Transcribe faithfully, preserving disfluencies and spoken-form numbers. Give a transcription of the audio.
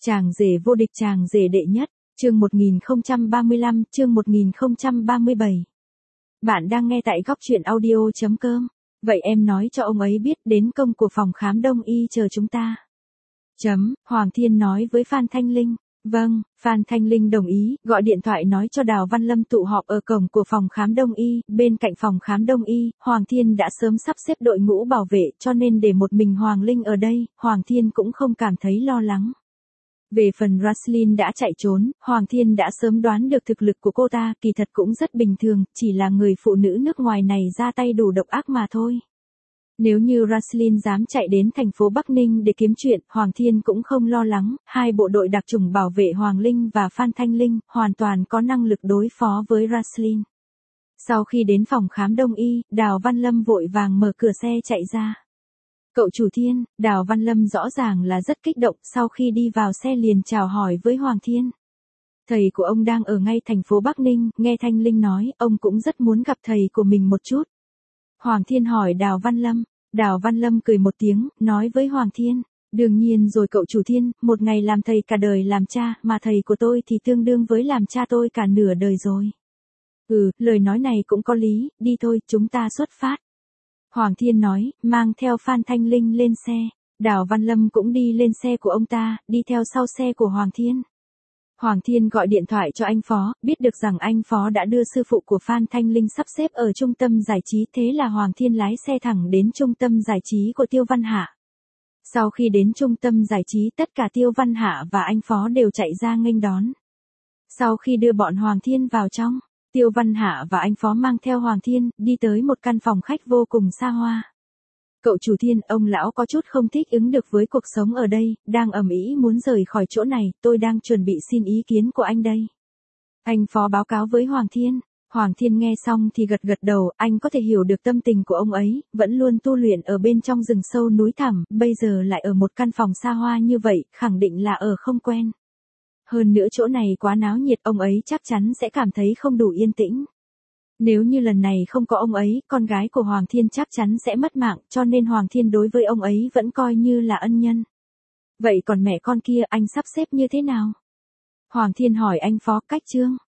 Chàng rể vô địch, chàng rể đệ nhất, chương một nghìn không trăm ba mươi lăm, chương một nghìn không trăm ba mươi bảy. Bạn đang nghe tại góc truyện audio chấm com. Vậy em nói cho ông ấy biết đến công của phòng khám đông y chờ chúng ta. Chấm, Hoàng Thiên nói với Phan Thanh Linh. Vâng, Phan Thanh Linh đồng ý, gọi điện thoại nói cho Đào Văn Lâm tụ họp ở cổng của phòng khám đông y. Bên cạnh phòng khám đông y, Hoàng Thiên đã sớm sắp xếp đội ngũ bảo vệ cho nên để một mình Hoàng Linh ở đây, Hoàng Thiên cũng không cảm thấy lo lắng. Về phần Raslin đã chạy trốn, Hoàng Thiên đã sớm đoán được thực lực của cô ta, kỳ thật cũng rất bình thường, chỉ là người phụ nữ nước ngoài này ra tay đủ độc ác mà thôi. Nếu như Raslin dám chạy đến thành phố Bắc Ninh để kiếm chuyện, Hoàng Thiên cũng không lo lắng, hai bộ đội đặc chủng bảo vệ Hoàng Linh và Phan Thanh Linh, hoàn toàn có năng lực đối phó với Raslin. Sau khi đến phòng khám đông y, Đào Văn Lâm vội vàng mở cửa xe chạy ra. Cậu chủ Thiên, Đào Văn Lâm rõ ràng là rất kích động, sau khi đi vào xe liền chào hỏi với Hoàng Thiên. Thầy của ông đang ở ngay thành phố Bắc Ninh, nghe Thanh Linh nói, ông cũng rất muốn gặp thầy của mình một chút. Hoàng Thiên hỏi Đào Văn Lâm, Đào Văn Lâm cười một tiếng, nói với Hoàng Thiên, đương nhiên rồi cậu chủ Thiên, một ngày làm thầy cả đời làm cha, mà thầy của tôi thì tương đương với làm cha tôi cả nửa đời rồi. Ừ, lời nói này cũng có lý, đi thôi, chúng ta xuất phát. Hoàng Thiên nói, mang theo Phan Thanh Linh lên xe. Đào Văn Lâm cũng đi lên xe của ông ta, đi theo sau xe của Hoàng Thiên. Hoàng Thiên gọi điện thoại cho anh Phó, biết được rằng anh Phó đã đưa sư phụ của Phan Thanh Linh sắp xếp ở trung tâm giải trí, thế là Hoàng Thiên lái xe thẳng đến trung tâm giải trí của Tiêu Văn Hạ. Sau khi đến trung tâm giải trí, tất cả Tiêu Văn Hạ và anh Phó đều chạy ra nghênh đón. Sau khi đưa bọn Hoàng Thiên vào trong, Tiêu Văn Hạ và anh Phó mang theo Hoàng Thiên, đi tới một căn phòng khách vô cùng xa hoa. Cậu chủ Thiên, ông lão có chút không thích ứng được với cuộc sống ở đây, đang ầm ĩ muốn rời khỏi chỗ này, tôi đang chuẩn bị xin ý kiến của anh đây. Anh Phó báo cáo với Hoàng Thiên. Hoàng Thiên nghe xong thì gật gật đầu, anh có thể hiểu được tâm tình của ông ấy, vẫn luôn tu luyện ở bên trong rừng sâu núi thẳm, bây giờ lại ở một căn phòng xa hoa như vậy, khẳng định là ở không quen. Hơn nữa chỗ này quá náo nhiệt, ông ấy chắc chắn sẽ cảm thấy không đủ yên tĩnh. Nếu như lần này không có ông ấy, con gái của Hoàng Thiên chắc chắn sẽ mất mạng, cho nên Hoàng Thiên đối với ông ấy vẫn coi như là ân nhân. Vậy còn mẹ con kia anh sắp xếp như thế nào? Hoàng Thiên hỏi anh Phó. Cách chương.